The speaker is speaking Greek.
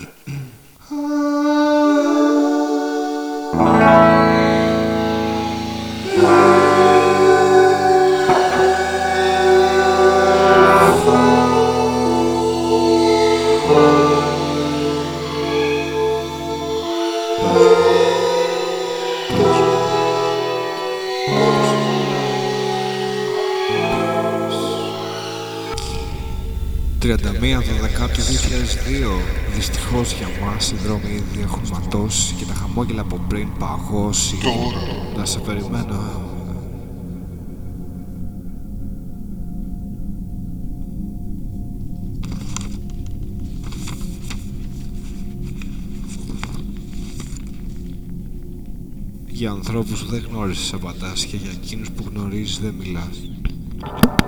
Δεκάτου 2002. Δυστυχώς για μας οι δρόμοι ήδη έχουν ματώσει και τα χαμόγελα από πριν παγώσει. Να σε περιμένω. Για ανθρώπους που δεν γνώρισες απαντάς και για εκείνους που γνωρίζεις δεν μιλάς.